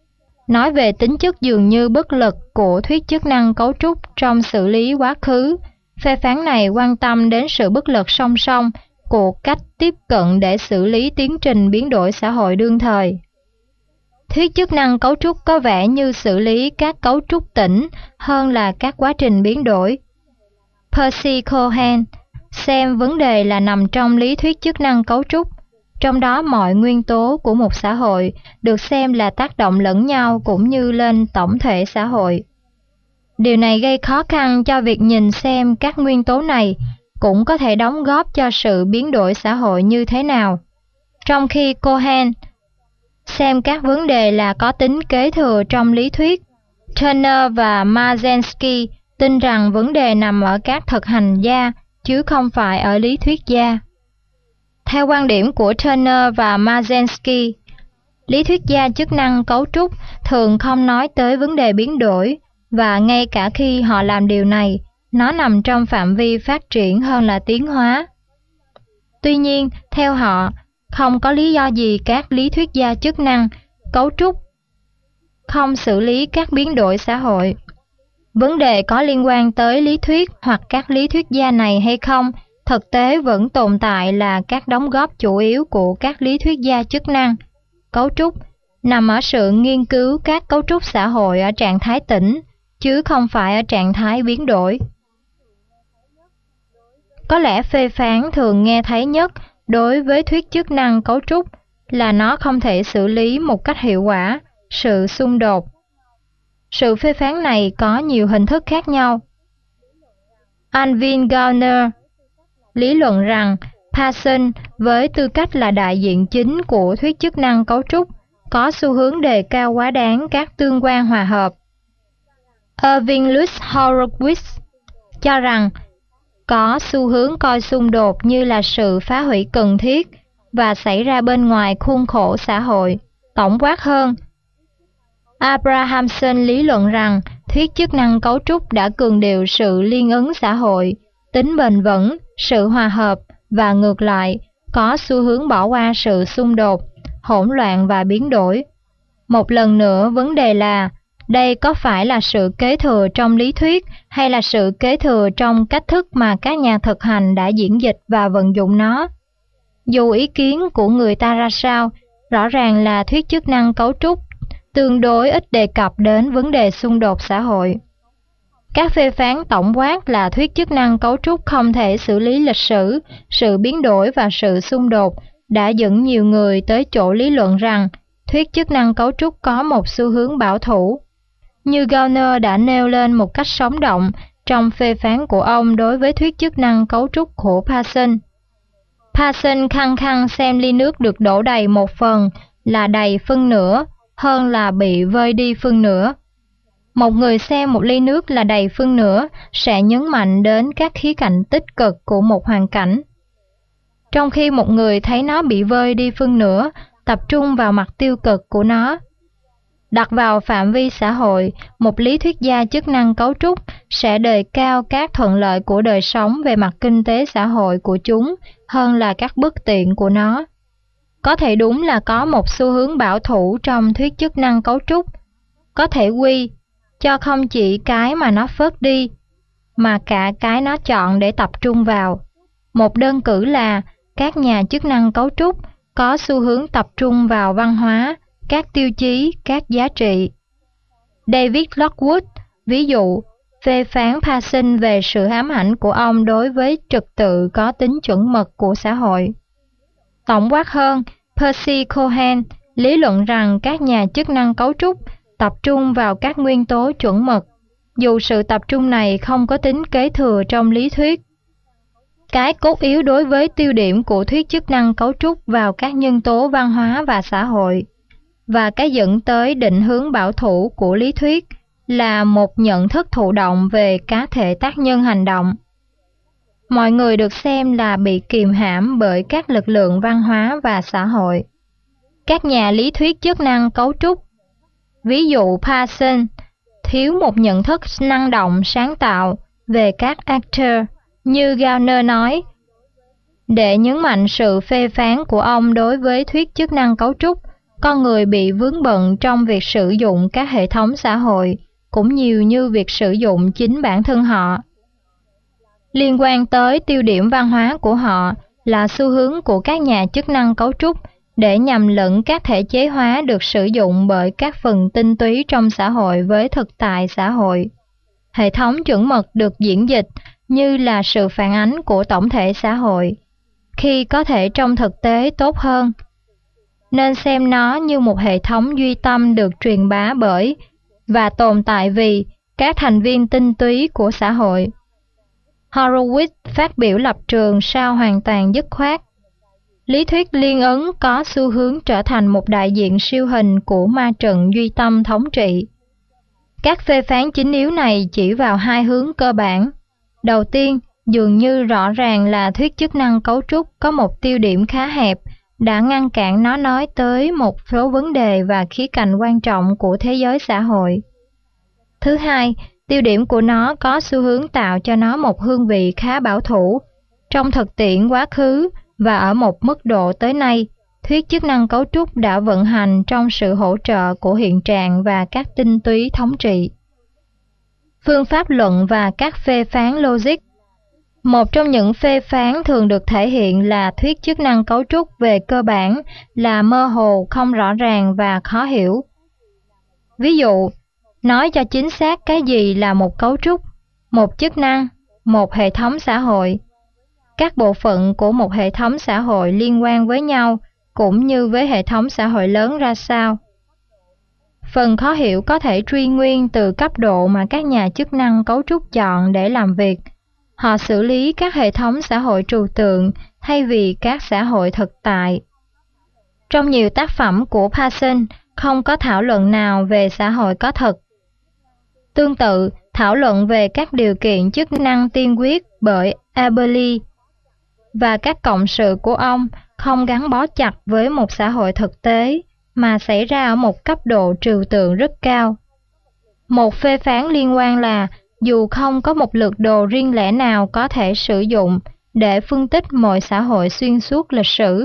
nói về tính chất dường như bất lực của thuyết chức năng cấu trúc trong xử lý quá khứ. Phê phán này quan tâm đến sự bất lực song song của cách tiếp cận để xử lý tiến trình biến đổi xã hội đương thời. Thuyết chức năng cấu trúc có vẻ như xử lý các cấu trúc tĩnh hơn là các quá trình biến đổi. Percy Cohen xem vấn đề là nằm trong lý thuyết chức năng cấu trúc, trong đó mọi nguyên tố của một xã hội được xem là tác động lẫn nhau cũng như lên tổng thể xã hội. Điều này gây khó khăn cho việc nhìn xem các nguyên tố này cũng có thể đóng góp cho sự biến đổi xã hội như thế nào. Trong khi Cohen xem các vấn đề là có tính kế thừa trong lý thuyết, Turner và Mazensky tin rằng vấn đề nằm ở các thực hành gia chứ không phải ở lý thuyết gia. Theo quan điểm của Turner và Mazensky, lý thuyết gia chức năng cấu trúc thường không nói tới vấn đề biến đổi, và ngay cả khi họ làm điều này, nó nằm trong phạm vi phát triển hơn là tiến hóa. Tuy nhiên, theo họ, không có lý do gì các lý thuyết gia chức năng cấu trúc không xử lý các biến đổi xã hội. Vấn đề có liên quan tới lý thuyết hoặc các lý thuyết gia này hay không, thực tế vẫn tồn tại là các đóng góp chủ yếu của các lý thuyết gia chức năng cấu trúc nằm ở sự nghiên cứu các cấu trúc xã hội ở trạng thái tĩnh, chứ không phải ở trạng thái biến đổi. Có lẽ phê phán thường nghe thấy nhất đối với thuyết chức năng cấu trúc là nó không thể xử lý một cách hiệu quả sự xung đột. Sự phê phán này có nhiều hình thức khác nhau. Alvin Gardner lý luận rằng Parsons với tư cách là đại diện chính của thuyết chức năng cấu trúc có xu hướng đề cao quá đáng các tương quan hòa hợp. Irving Lutz Horowitz cho rằng có xu hướng coi xung đột như là sự phá hủy cần thiết và xảy ra bên ngoài khuôn khổ xã hội. Tổng quát hơn, Abrahamson lý luận rằng thuyết chức năng cấu trúc đã cường điệu sự liên ứng xã hội, tính bền vững, sự hòa hợp và ngược lại, có xu hướng bỏ qua sự xung đột, hỗn loạn và biến đổi. Một lần nữa, vấn đề là đây có phải là sự kế thừa trong lý thuyết hay là sự kế thừa trong cách thức mà các nhà thực hành đã diễn dịch và vận dụng nó? Dù ý kiến của người ta ra sao, rõ ràng là thuyết chức năng cấu trúc tương đối ít đề cập đến vấn đề xung đột xã hội. Các phê phán tổng quát là thuyết chức năng cấu trúc không thể xử lý lịch sử, sự biến đổi và sự xung đột đã dẫn nhiều người tới chỗ lý luận rằng thuyết chức năng cấu trúc có một xu hướng bảo thủ. Như Gardner đã nêu lên một cách sống động trong phê phán của ông đối với thuyết chức năng cấu trúc của Parsons. Parsons khăng khăng xem ly nước được đổ đầy một phần là đầy phân nửa hơn là bị vơi đi phân nửa. Một người xem một ly nước là đầy phân nửa sẽ nhấn mạnh đến các khía cạnh tích cực của một hoàn cảnh, trong khi một người thấy nó bị vơi đi phân nửa tập trung vào mặt tiêu cực của nó. Đặt vào phạm vi xã hội, một lý thuyết gia chức năng cấu trúc sẽ đề cao các thuận lợi của đời sống về mặt kinh tế xã hội của chúng hơn là các bất tiện của nó. Có thể đúng là có một xu hướng bảo thủ trong thuyết chức năng cấu trúc, có thể quy cho không chỉ cái mà nó phớt đi, mà cả cái nó chọn để tập trung vào. Một đơn cử là các nhà chức năng cấu trúc có xu hướng tập trung vào văn hóa, các tiêu chí, các giá trị. David Lockwood, ví dụ, phê phán Parsons về sự ám ảnh của ông đối với trật tự có tính chuẩn mực của xã hội. Tổng quát hơn, Percy Cohen lý luận rằng các nhà chức năng cấu trúc tập trung vào các nguyên tố chuẩn mực, dù sự tập trung này không có tính kế thừa trong lý thuyết. Cái cốt yếu đối với tiêu điểm của thuyết chức năng cấu trúc vào các nhân tố văn hóa và xã hội, và cái dẫn tới định hướng bảo thủ của lý thuyết là một nhận thức thụ động về cá thể tác nhân hành động. Mọi người được xem là bị kìm hãm bởi các lực lượng văn hóa và xã hội. Các nhà lý thuyết chức năng cấu trúc, ví dụ Parsons, thiếu một nhận thức năng động sáng tạo về các actor, như Gardner nói. Để nhấn mạnh sự phê phán của ông đối với thuyết chức năng cấu trúc, con người bị vướng bận trong việc sử dụng các hệ thống xã hội cũng nhiều như việc sử dụng chính bản thân họ. Liên quan tới tiêu điểm văn hóa của họ là xu hướng của các nhà chức năng cấu trúc để nhầm lẫn các thể chế hóa được sử dụng bởi các phần tinh túy trong xã hội với thực tại xã hội. Hệ thống chuẩn mực được diễn dịch như là sự phản ánh của tổng thể xã hội, khi có thể trong thực tế tốt hơn, nên xem nó như một hệ thống duy tâm được truyền bá bởi và tồn tại vì các thành viên tinh túy của xã hội. Horowitz phát biểu lập trường sao hoàn toàn dứt khoát. Lý thuyết liên ứng có xu hướng trở thành một đại diện siêu hình của ma trận duy tâm thống trị. Các phê phán chính yếu này chỉ vào hai hướng cơ bản. Đầu tiên, dường như rõ ràng là thuyết chức năng cấu trúc có một tiêu điểm khá hẹp, đã ngăn cản nó nói tới một số vấn đề và khía cạnh quan trọng của thế giới xã hội. Thứ hai, tiêu điểm của nó có xu hướng tạo cho nó một hương vị khá bảo thủ. Trong thực tiễn quá khứ và ở một mức độ tới nay, thuyết chức năng cấu trúc đã vận hành trong sự hỗ trợ của hiện trạng và các tinh túy thống trị. Phương pháp luận và các phê phán logic. Một trong những phê phán thường được thể hiện là thuyết chức năng cấu trúc về cơ bản là mơ hồ, không rõ ràng và khó hiểu. Ví dụ, nói cho chính xác cái gì là một cấu trúc, một chức năng, một hệ thống xã hội. Các bộ phận của một hệ thống xã hội liên quan với nhau cũng như với hệ thống xã hội lớn ra sao. Phần khó hiểu có thể truy nguyên từ cấp độ mà các nhà chức năng cấu trúc chọn để làm việc. Họ xử lý các hệ thống xã hội trừu tượng thay vì các xã hội thực tại. Trong nhiều tác phẩm của Parsons không có thảo luận nào về xã hội có thật. Tương tự, thảo luận về các điều kiện chức năng tiên quyết bởi Eberly và các cộng sự của ông không gắn bó chặt với một xã hội thực tế mà xảy ra ở một cấp độ trừu tượng rất cao. Một phê phán liên quan là dù không có một lược đồ riêng lẻ nào có thể sử dụng để phân tích mọi xã hội xuyên suốt lịch sử.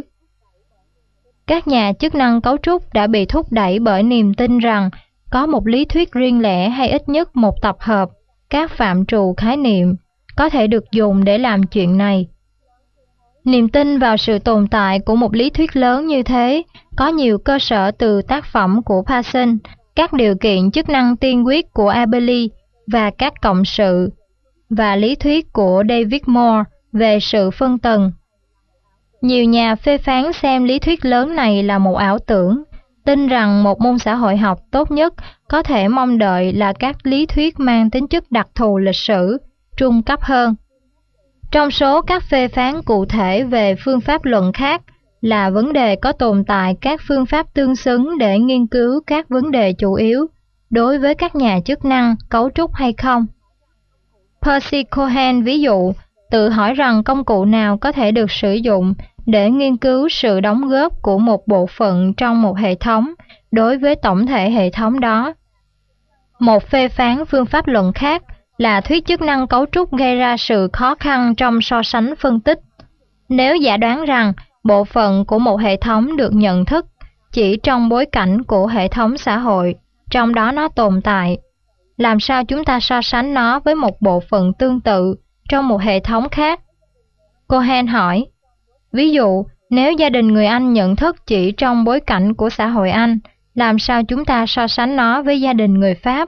Các nhà chức năng cấu trúc đã bị thúc đẩy bởi niềm tin rằng có một lý thuyết riêng lẻ hay ít nhất một tập hợp các phạm trù khái niệm có thể được dùng để làm chuyện này. Niềm tin vào sự tồn tại của một lý thuyết lớn như thế có nhiều cơ sở từ tác phẩm của Parsons, các điều kiện chức năng tiên quyết của Eberly và các cộng sự, và lý thuyết của David Moore về sự phân tầng. Nhiều nhà phê phán xem lý thuyết lớn này là một ảo tưởng, tin rằng một môn xã hội học tốt nhất có thể mong đợi là các lý thuyết mang tính chất đặc thù lịch sử, trung cấp hơn. Trong số các phê phán cụ thể về phương pháp luận khác là vấn đề có tồn tại các phương pháp tương xứng để nghiên cứu các vấn đề chủ yếu đối với các nhà chức năng cấu trúc hay không. Percy Cohen ví dụ tự hỏi rằng công cụ nào có thể được sử dụng để nghiên cứu sự đóng góp của một bộ phận trong một hệ thống đối với tổng thể hệ thống đó. Một phê phán phương pháp luận khác là thuyết chức năng cấu trúc gây ra sự khó khăn trong so sánh phân tích. Nếu giả đoán rằng bộ phận của một hệ thống được nhận thức chỉ trong bối cảnh của hệ thống xã hội, trong đó nó tồn tại, làm sao chúng ta so sánh nó với một bộ phận tương tự trong một hệ thống khác? Cohen hỏi, ví dụ, nếu gia đình người Anh nhận thức chỉ trong bối cảnh của xã hội Anh, làm sao chúng ta so sánh nó với gia đình người Pháp?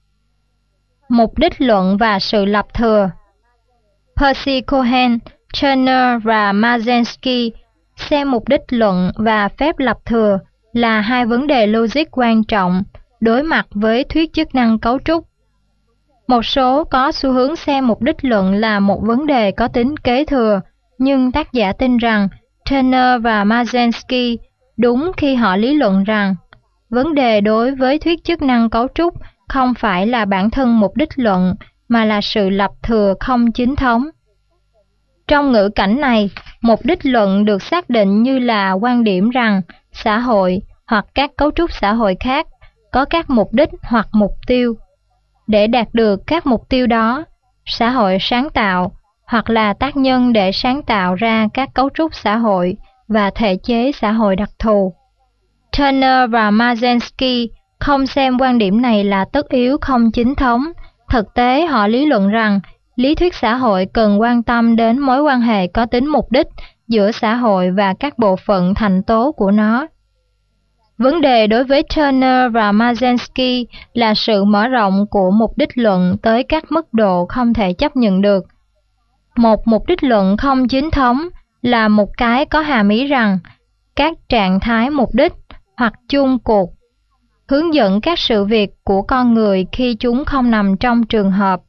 Mục đích luận và sự lập thừa. Percy Cohen, Turner và Mazensky xem mục đích luận và phép lập thừa là hai vấn đề logic quan trọng đối mặt với thuyết chức năng cấu trúc. Một số có xu hướng xem mục đích luận là một vấn đề có tính kế thừa, nhưng tác giả tin rằng Turner và Mazensky đúng khi họ lý luận rằng vấn đề đối với thuyết chức năng cấu trúc không phải là bản thân mục đích luận mà là sự lập thừa không chính thống. Trong ngữ cảnh này, mục đích luận được xác định như là quan điểm rằng xã hội hoặc các cấu trúc xã hội khác có các mục đích hoặc mục tiêu. Để đạt được các mục tiêu đó, xã hội sáng tạo hoặc là tác nhân để sáng tạo ra các cấu trúc xã hội và thể chế xã hội đặc thù. Turner và Mazensky không xem quan điểm này là tất yếu không chính thống. Thực tế, họ lý luận rằng lý thuyết xã hội cần quan tâm đến mối quan hệ có tính mục đích giữa xã hội và các bộ phận thành tố của nó. Vấn đề đối với Turner và Mazensky là sự mở rộng của mục đích luận tới các mức độ không thể chấp nhận được. Một mục đích luận không chính thống là một cái có hàm ý rằng các trạng thái mục đích hoặc chung cuộc hướng dẫn các sự việc của con người khi chúng không nằm trong trường hợp